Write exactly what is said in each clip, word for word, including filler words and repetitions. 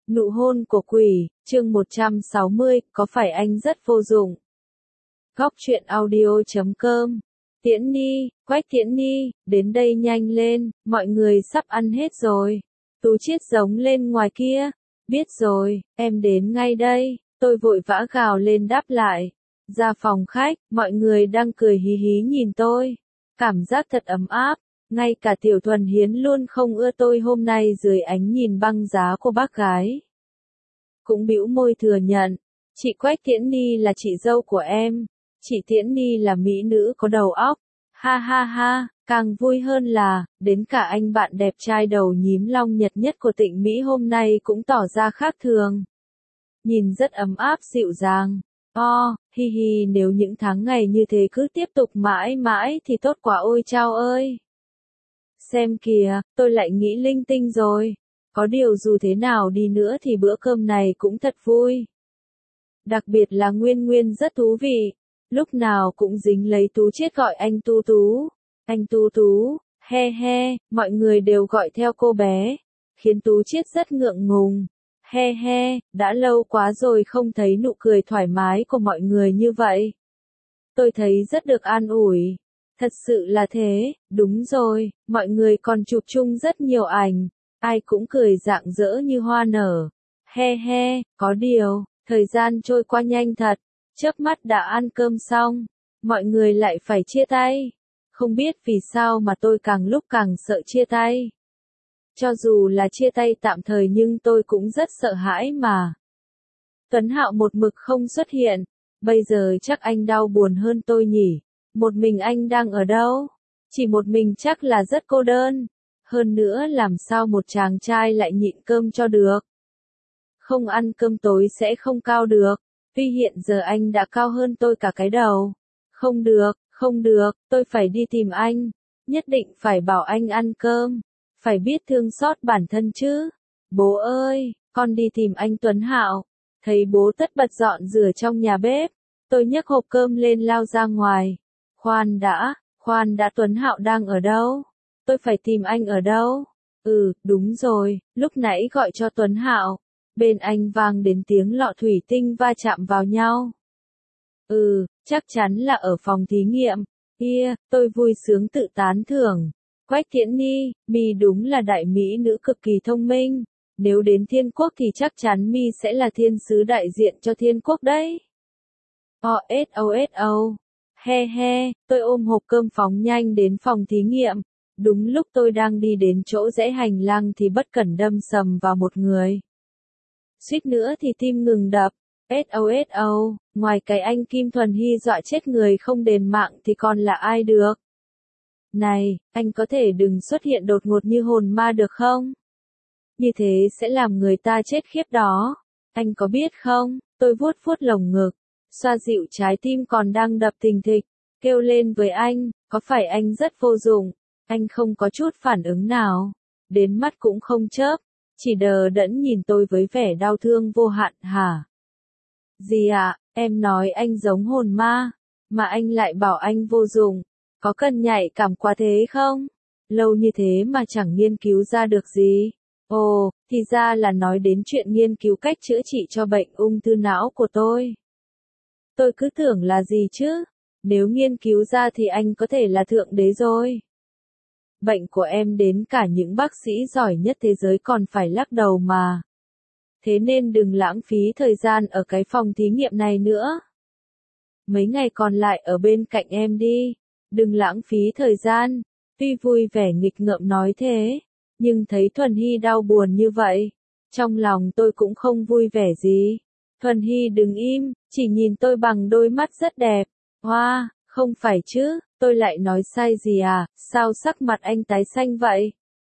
Nụ hôn của quỷ, chương một trăm sáu mươi, có phải anh rất vô dụng? Góc truyện audio chấm com. Tiễn Ni, Quách Tiễn Ni, đến đây nhanh lên, mọi người sắp ăn hết rồi. Tú Chiết giống lên ngoài kia. Biết rồi, em đến ngay đây. Tôi vội vã gào lên đáp lại. Ra phòng khách, mọi người đang cười hí hí nhìn tôi. Cảm giác thật ấm áp. Ngay cả Tiểu Thuần Hiến luôn không ưa tôi hôm nay dưới ánh nhìn băng giá của bác gái. Cũng bĩu môi thừa nhận, chị Quách Tiễn Ni là chị dâu của em, chị Tiễn Ni là mỹ nữ có đầu óc. Ha ha ha, càng vui hơn là, đến cả anh bạn đẹp trai đầu nhím long nhật nhất của Tịnh Mỹ hôm nay cũng tỏ ra khác thường. Nhìn rất ấm áp dịu dàng. O, hi hi, nếu những tháng ngày như thế cứ tiếp tục mãi mãi thì tốt quá ôi chao ơi. Xem kìa, tôi lại nghĩ linh tinh rồi. Có điều dù thế nào đi nữa thì bữa cơm này cũng thật vui. Đặc biệt là Nguyên Nguyên rất thú vị. Lúc nào cũng dính lấy Tú Chiết gọi anh Tu Tú. Anh Tu Tú, he he, mọi người đều gọi theo cô bé. Khiến Tú Chiết rất ngượng ngùng. He he, đã lâu quá rồi không thấy nụ cười thoải mái của mọi người như vậy. Tôi thấy rất được an ủi. Thật sự là thế, đúng rồi, mọi người còn chụp chung rất nhiều ảnh. Ai cũng cười rạng rỡ như hoa nở. He he, có điều, thời gian trôi qua nhanh thật. Chớp mắt đã ăn cơm xong. Mọi người lại phải chia tay. Không biết vì sao mà tôi càng lúc càng sợ chia tay. Cho dù là chia tay tạm thời nhưng tôi cũng rất sợ hãi mà. Tuấn Hạo một mực không xuất hiện. Bây giờ chắc anh đau buồn hơn tôi nhỉ. Một mình anh đang ở đâu? Chỉ một mình chắc là rất cô đơn. Hơn nữa làm sao một chàng trai lại nhịn cơm cho được. Không ăn cơm tối sẽ không cao được. Tuy hiện giờ anh đã cao hơn tôi cả cái đầu. Không được, không được, tôi phải đi tìm anh. Nhất định phải bảo anh ăn cơm. Phải biết thương xót bản thân chứ. Bố ơi, con đi tìm anh Tuấn Hạo. Thấy bố tất bật dọn rửa trong nhà bếp. Tôi nhấc hộp cơm lên lao ra ngoài. Khoan đã, khoan đã, Tuấn Hạo đang ở đâu? Tôi phải tìm anh ở đâu? Ừ, đúng rồi, lúc nãy gọi cho Tuấn Hạo. Bên anh vang đến tiếng lọ thủy tinh va chạm vào nhau. Ừ, chắc chắn là ở phòng thí nghiệm. Kia, tôi vui sướng tự tán thưởng. Quách Tiễn Ni, mi đúng là đại mỹ nữ cực kỳ thông minh. Nếu đến thiên quốc thì chắc chắn mi sẽ là thiên sứ đại diện cho thiên quốc đấy. O S O S O. He he, tôi ôm hộp cơm phóng nhanh đến phòng thí nghiệm. Đúng lúc tôi đang đi đến chỗ rẽ hành lang thì bất cẩn đâm sầm vào một người. Suýt nữa thì tim ngừng đập. ét o ét o, ngoài cái anh Kim Thuần Hy dọa chết người không đền mạng thì còn là ai được? Này, anh có thể đừng xuất hiện đột ngột như hồn ma được không? Như thế sẽ làm người ta chết khiếp đó. Anh có biết không, tôi vuốt vuốt lồng ngực, xoa dịu trái tim còn đang đập thình thịch, kêu lên với anh, có phải anh rất vô dụng? Anh không có chút phản ứng nào, đến mắt cũng không chớp, chỉ đờ đẫn nhìn tôi với vẻ đau thương vô hạn. Hả? Gì ạ, à? Em nói anh giống hồn ma, mà anh lại bảo anh vô dụng, có cần nhạy cảm quá thế không? Lâu như thế mà chẳng nghiên cứu ra được gì. Ồ, thì ra là nói đến chuyện nghiên cứu cách chữa trị cho bệnh ung thư não của tôi. Tôi cứ tưởng là gì chứ? Nếu nghiên cứu ra thì anh có thể là thượng đế rồi. Bệnh của em đến cả những bác sĩ giỏi nhất thế giới còn phải lắc đầu mà. Thế nên đừng lãng phí thời gian ở cái phòng thí nghiệm này nữa. Mấy ngày còn lại ở bên cạnh em đi. Đừng lãng phí thời gian. Tuy vui vẻ nghịch ngợm nói thế, nhưng thấy Thuần Hy đau buồn như vậy, trong lòng tôi cũng không vui vẻ gì. Thuần Hy đừng im, chỉ nhìn tôi bằng đôi mắt rất đẹp. Hoa, wow, không phải chứ, tôi lại nói sai gì à, sao sắc mặt anh tái xanh vậy?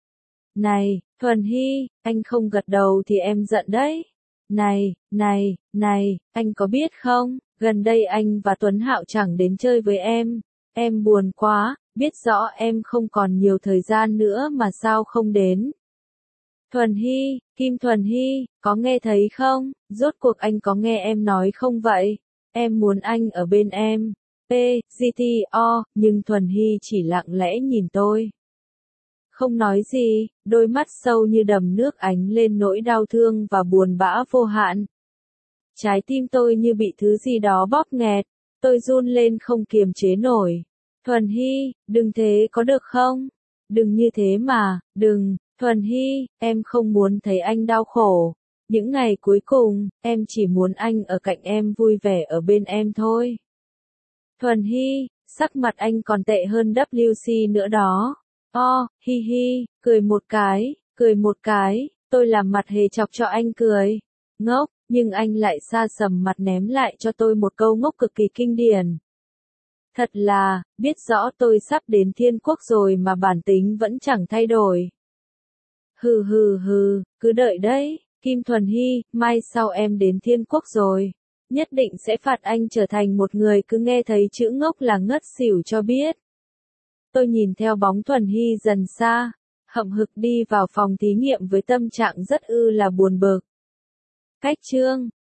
Này, Thuần Hy, anh không gật đầu thì em giận đấy. Này, này, này, anh có biết không, gần đây anh và Tuấn Hạo chẳng đến chơi với em. Em buồn quá, biết rõ em không còn nhiều thời gian nữa mà sao không đến. Thuần Hy, Kim Thuần Hy, có nghe thấy không? Rốt cuộc anh có nghe em nói không vậy? Em muốn anh ở bên em. P, G T O, nhưng Thuần Hy chỉ lặng lẽ nhìn tôi. Không nói gì, đôi mắt sâu như đầm nước ánh lên nỗi đau thương và buồn bã vô hạn. Trái tim tôi như bị thứ gì đó bóp nghẹt, tôi run lên không kiềm chế nổi. Thuần Hy, đừng thế có được không? Đừng như thế mà, đừng, Thuần Hy, em không muốn thấy anh đau khổ. Những ngày cuối cùng, em chỉ muốn anh ở cạnh em vui vẻ ở bên em thôi. Thuần Hy, sắc mặt anh còn tệ hơn W C nữa đó. O, hi hi, cười một cái, cười một cái, tôi làm mặt hề chọc cho anh cười. Ngốc, nhưng anh lại xa sầm mặt ném lại cho tôi một câu ngốc cực kỳ kinh điển. Thật là, biết rõ tôi sắp đến thiên quốc rồi mà bản tính vẫn chẳng thay đổi. Hừ hừ hừ, cứ đợi đấy, Kim Thuần Hy, mai sau em đến thiên quốc rồi. Nhất định sẽ phạt anh trở thành một người cứ nghe thấy chữ ngốc là ngất xỉu cho biết. Tôi nhìn theo bóng Thuần Hy dần xa, hậm hực đi vào phòng thí nghiệm với tâm trạng rất ư là buồn bực. Cách chương